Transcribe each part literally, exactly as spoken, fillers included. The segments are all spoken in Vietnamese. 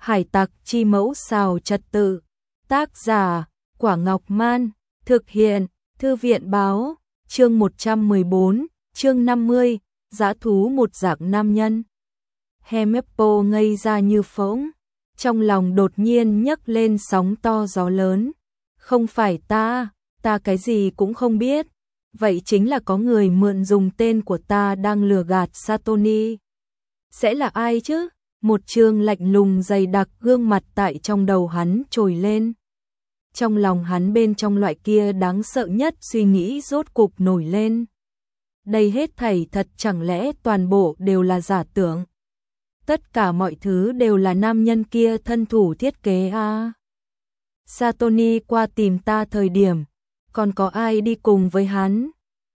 Hải tặc chi mẫu xào trật tự. Tác giả, Quả Ngọc Man. Thực hiện, Thư viện báo. Chương một trăm mười bốn, chương năm mươi, dã thú một dạng nam nhân. Hemeppo ngây ra như phỗng, trong lòng đột nhiên nhấc lên sóng to gió lớn. Không phải ta, ta cái gì cũng không biết. Vậy chính là có người mượn dùng tên của ta đang lừa gạt Satoshi. Sẽ là ai chứ? Một trương lạnh lùng dày đặc gương mặt tại trong đầu hắn trồi lên. Trong lòng hắn bên trong loại kia đáng sợ nhất suy nghĩ rốt cục nổi lên. Đây hết thảy thật chẳng lẽ toàn bộ đều là giả tưởng? Tất cả mọi thứ đều là nam nhân kia thân thủ thiết kế à? Satoshi qua tìm ta thời điểm, còn có ai đi cùng với hắn?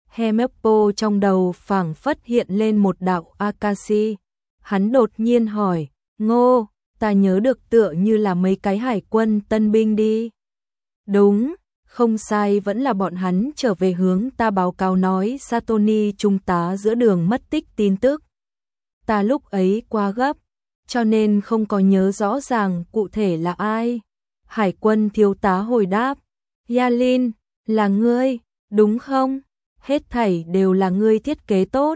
Hemeppo trong đầu phảng phất hiện lên một đạo Akashi. Hắn đột nhiên hỏi, Ngô, ta nhớ được tựa như là mấy cái hải quân tân binh đi. Đúng, không sai, vẫn là bọn hắn trở về hướng ta báo cáo nói Satoshi trung tá giữa đường mất tích tin tức. Ta lúc ấy quá gấp, cho nên không có nhớ rõ ràng cụ thể là ai. Hải quân thiếu tá hồi đáp, Yalin, là ngươi, đúng không? Hết thảy đều là ngươi thiết kế tốt.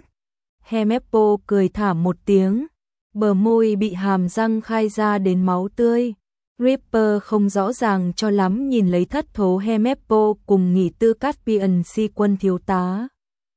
Hemeppo cười thảm một tiếng, bờ môi bị hàm răng khai ra đến máu tươi. Ripper không rõ ràng cho lắm nhìn lấy thất thố Hemeppo cùng nghỉ tư Caspian si quân thiếu tá.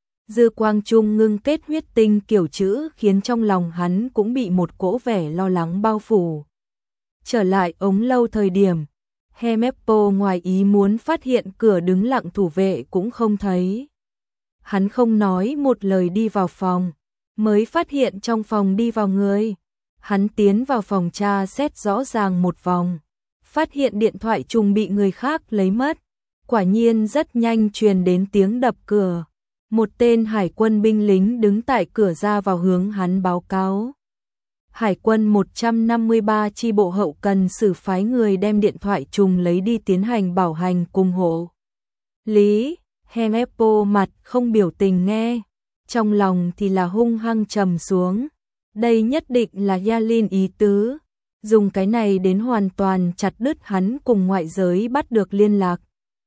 Dư quang trung ngưng kết huyết tinh kiểu chữ khiến trong lòng hắn cũng bị một cỗ vẻ lo lắng bao phủ. Trở lại ống lâu thời điểm, Hemeppo ngoài ý muốn phát hiện cửa đứng lặng thủ vệ cũng không thấy. Hắn không nói một lời đi vào phòng, mới phát hiện trong phòng đi vào người. Hắn tiến vào phòng tra xét rõ ràng một vòng, phát hiện điện thoại trùng bị người khác lấy mất. Quả nhiên rất nhanh truyền đến tiếng đập cửa. Một tên hải quân binh lính đứng tại cửa ra vào hướng hắn báo cáo. Hải quân một trăm năm mươi ba chi bộ hậu cần xử phái người đem điện thoại trùng lấy đi tiến hành bảo hành cùng hộ lý. Hemeppo mặt không biểu tình nghe, trong lòng thì là hung hăng trầm xuống. Đây nhất định là Yalin ý tứ, dùng cái này đến hoàn toàn chặt đứt hắn cùng ngoại giới bắt được liên lạc.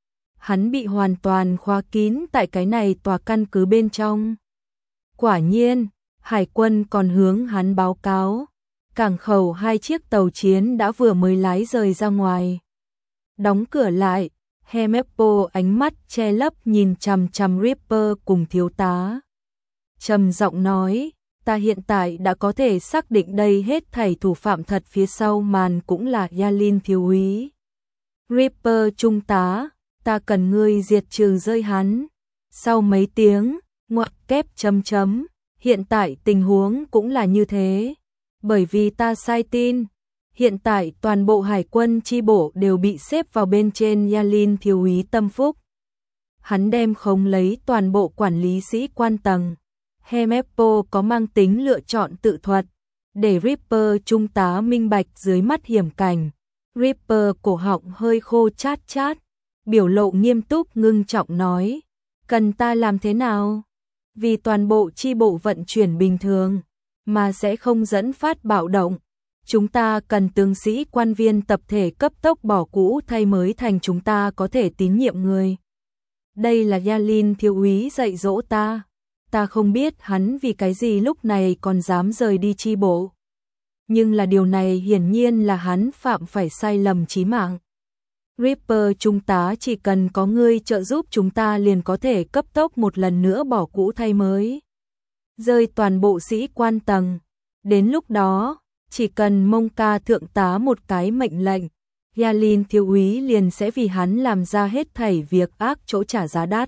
Hắn bị hoàn toàn khóa kín tại cái này tòa căn cứ bên trong. Quả nhiên, hải quân còn hướng hắn báo cáo, cảng khẩu hai chiếc tàu chiến đã vừa mới lái rời ra ngoài. Đóng cửa lại, Hemeppo ánh mắt che lấp nhìn chằm chằm Ripper cùng thiếu tá. Trầm giọng nói, ta hiện tại đã có thể xác định đây hết thảy thủ phạm thật phía sau màn cũng là Yalin thiếu úy. Ripper trung tá, ta cần ngươi diệt trừ rơi hắn. Sau mấy tiếng, ngoặc kép chấm chấm, hiện tại tình huống cũng là như thế. Bởi vì ta sai tin, hiện tại toàn bộ hải quân chi bộ đều bị xếp vào bên trên Yalin thiếu úy tâm phúc. Hắn đem khống lấy toàn bộ quản lý sĩ quan tầng. Hemeppo có mang tính lựa chọn tự thuật, để Ripper trung tá minh bạch dưới mắt hiểm cảnh. Ripper cổ họng hơi khô chát chát, biểu lộ nghiêm túc ngưng trọng nói, cần ta làm thế nào? Vì toàn bộ chi bộ vận chuyển bình thường, mà sẽ không dẫn phát bạo động. Chúng ta cần tướng sĩ quan viên tập thể cấp tốc bỏ cũ thay mới thành chúng ta có thể tín nhiệm người. Đây là Yalin thiếu úy dạy dỗ ta. Ta không biết hắn vì cái gì lúc này còn dám rời đi chi bộ. Nhưng là điều này hiển nhiên là hắn phạm phải sai lầm chí mạng. Ripper trung tá, chỉ cần có ngươi trợ giúp chúng ta liền có thể cấp tốc một lần nữa bỏ cũ thay mới. Rơi toàn bộ sĩ quan tầng. Đến lúc đó, chỉ cần mông ca thượng tá một cái mệnh lệnh, Yalin thiếu úy liền sẽ vì hắn làm ra hết thảy việc ác chỗ trả giá đắt.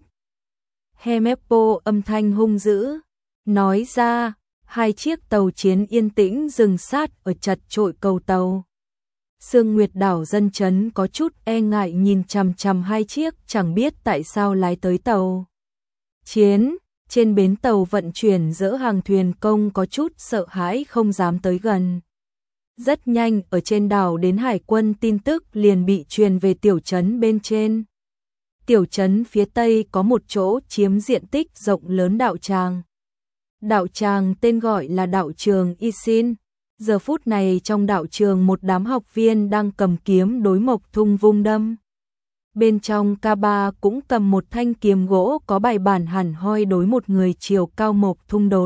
Hemeppo âm thanh hung dữ, nói ra, hai chiếc tàu chiến yên tĩnh dừng sát ở chật chội cầu tàu. Sương Nguyệt đảo dân chấn có chút e ngại nhìn chằm chằm hai chiếc chẳng biết tại sao lái tới tàu chiến. Trên bến tàu vận chuyển dỡ hàng thuyền công có chút sợ hãi không dám tới gần. Rất nhanh ở trên đảo đến hải quân tin tức liền bị truyền về tiểu trấn bên trên. Tiểu trấn phía tây có một chỗ chiếm diện tích rộng lớn đạo tràng. Đạo tràng tên gọi là đạo trường Isin, Giờ phút này trong đạo trường một đám học viên đang cầm kiếm đối Mộc Thung vung đâm. Bên trong ca ba cũng cầm một thanh kiếm gỗ có bài bản hẳn hoi đối một người chiều cao Mộc Thung đột.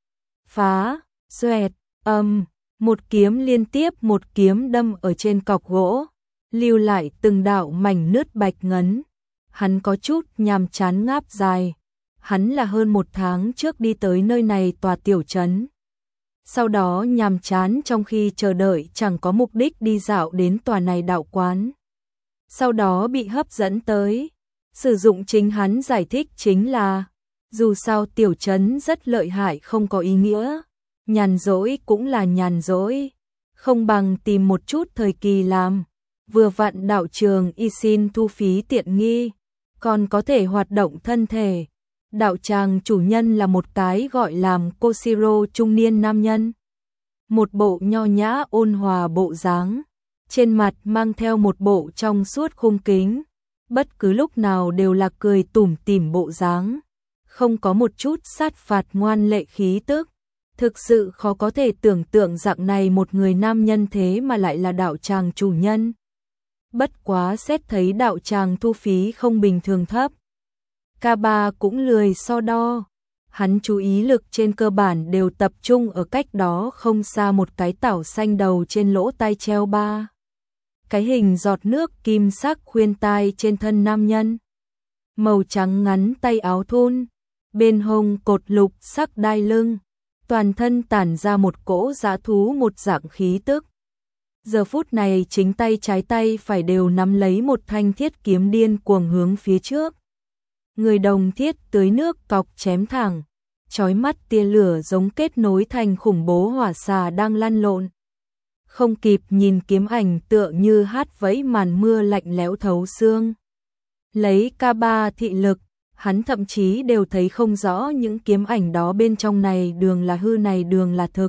Phá, xoẹt, âm, một kiếm liên tiếp một kiếm đâm ở trên cọc gỗ, lưu lại từng đạo mảnh nứt bạch ngấn. Hắn có chút nhàm chán ngáp dài. Hắn là hơn một tháng trước đi tới nơi này tòa tiểu trấn. Sau đó nhàm chán trong khi chờ đợi chẳng có mục đích đi dạo đến tòa này đạo quán. Sau đó bị hấp dẫn tới. Sử dụng chính hắn giải thích chính là, dù sao tiểu trấn rất lợi hại không có ý nghĩa. Nhàn rỗi cũng là nhàn rỗi. Không bằng tìm một chút thời kỳ làm. Vừa vặn đạo trường y xin thu phí tiện nghi. Còn có thể hoạt động thân thể. Đạo tràng chủ nhân là một cái gọi làm Koshiro trung niên nam nhân. Một bộ nho nhã ôn hòa bộ dáng, trên mặt mang theo một bộ trong suốt khung kính, bất cứ lúc nào đều là cười tủm tỉm bộ dáng, không có một chút sát phạt ngoan lệ khí tức. Thực sự khó có thể tưởng tượng dạng này một người nam nhân thế mà lại là đạo tràng chủ nhân. Bất quá xét thấy đạo tràng thu phí không bình thường thấp. ca ba cũng lười so đo. Hắn chú ý lực trên cơ bản đều tập trung ở cách đó không xa một cái tảo xanh đầu trên lỗ tai treo ba. Cái hình giọt nước kim sắc khuyên tai trên thân nam nhân. Màu trắng ngắn tay áo thun. Bên hông cột lục sắc đai lưng. Toàn thân tản ra một cỗ dã thú một dạng khí tức. Giờ phút này chính tay trái tay phải đều nắm lấy một thanh thiết kiếm điên cuồng hướng phía trước. Người đồng thiết tưới nước cọc chém thẳng, chói mắt tia lửa giống kết nối thành khủng bố hỏa xà đang lăn lộn. Không kịp nhìn kiếm ảnh tựa như hát vẫy màn mưa lạnh lẽo thấu xương. Lấy ca ba thị lực, hắn thậm chí đều thấy không rõ những kiếm ảnh đó bên trong này đường là hư này đường là thực.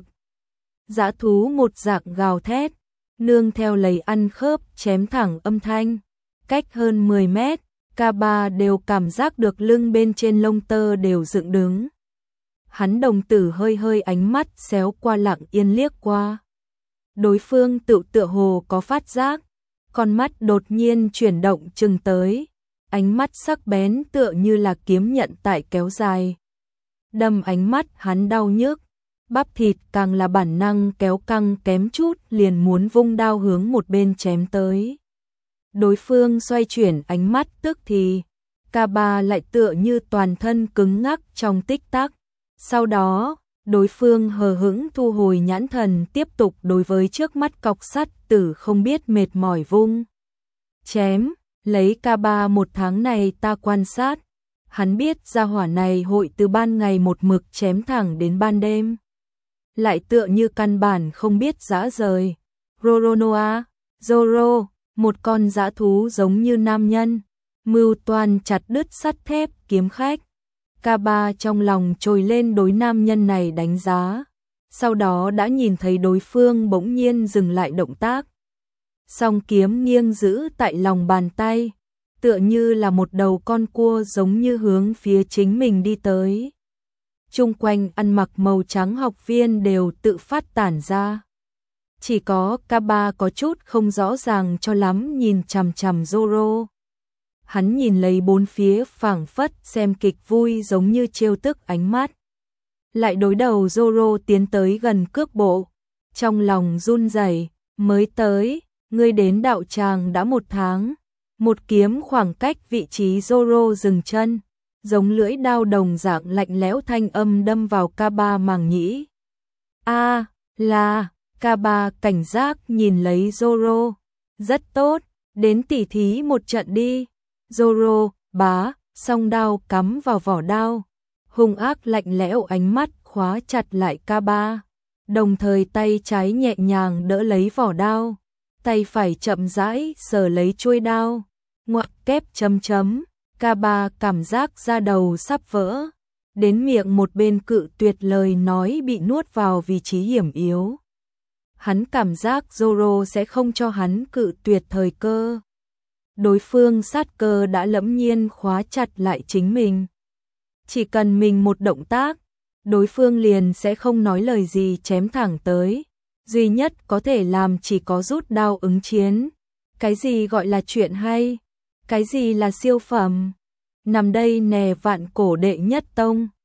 Dã thú một dạng gào thét, nương theo lấy ăn khớp chém thẳng âm thanh, cách hơn mười mét. ca ba đều cảm giác được lưng bên trên lông tơ đều dựng đứng. Hắn đồng tử hơi hơi ánh mắt xéo qua lặng yên liếc qua. Đối phương tự tựa hồ có phát giác, con mắt đột nhiên chuyển động chừng tới, ánh mắt sắc bén tựa như là kiếm nhận tại kéo dài. Đâm ánh mắt hắn đau nhức, bắp thịt càng là bản năng kéo căng kém chút liền muốn vung đao hướng một bên chém tới. Đối phương xoay chuyển ánh mắt tức thì, ca ba lại tựa như toàn thân cứng ngắc trong tích tắc. Sau đó, đối phương hờ hững thu hồi nhãn thần tiếp tục đối với trước mắt cọc sắt tử không biết mệt mỏi vung. Chém, lấy ca ba một tháng này ta quan sát, hắn biết gia hỏa này hội từ ban ngày một mực chém thẳng đến ban đêm. Lại tựa như căn bản không biết dã rời. Roronoa, Zoro. Một con dã thú giống như nam nhân, mưu toan chặt đứt sắt thép kiếm khách. ca ba trong lòng trồi lên đối nam nhân này đánh giá, sau đó đã nhìn thấy đối phương bỗng nhiên dừng lại động tác. Song kiếm nghiêng giữ tại lòng bàn tay, tựa như là một đầu con cua giống như hướng phía chính mình đi tới. Chung quanh ăn mặc màu trắng học viên đều tự phát tản ra. Chỉ có ca ba có chút không rõ ràng cho lắm nhìn chằm chằm Zoro. Hắn nhìn lấy bốn phía phảng phất xem kịch vui giống như trêu tức ánh mắt. Lại đối đầu Zoro tiến tới gần cước bộ. Trong lòng run rẩy, mới tới, ngươi đến đạo tràng đã một tháng. Một kiếm khoảng cách vị trí Zoro dừng chân, giống lưỡi đao đồng dạng lạnh lẽo thanh âm đâm vào ca ba màng nhĩ. A, là... ca ba cảnh giác nhìn lấy Zoro. Rất tốt, đến tỉ thí một trận đi. Zoro, bá, song đao cắm vào vỏ đao. Hung ác lạnh lẽo ánh mắt khóa chặt lại ca ba. Đồng thời tay trái nhẹ nhàng đỡ lấy vỏ đao. Tay phải chậm rãi sờ lấy chuôi đao. Ngoặc kép chấm chấm. ca ba cảm giác da đầu sắp vỡ. Đến miệng một bên cự tuyệt lời nói bị nuốt vào vị trí hiểm yếu. Hắn cảm giác Zoro sẽ không cho hắn cự tuyệt thời cơ. Đối phương sát cơ đã lẫm nhiên khóa chặt lại chính mình. Chỉ cần mình một động tác, đối phương liền sẽ không nói lời gì chém thẳng tới. duy nhất có thể làm chỉ có rút đao ứng chiến. Cái gì gọi là chuyện hay? Cái gì là siêu phẩm? Nằm đây nè vạn cổ đệ nhất tông.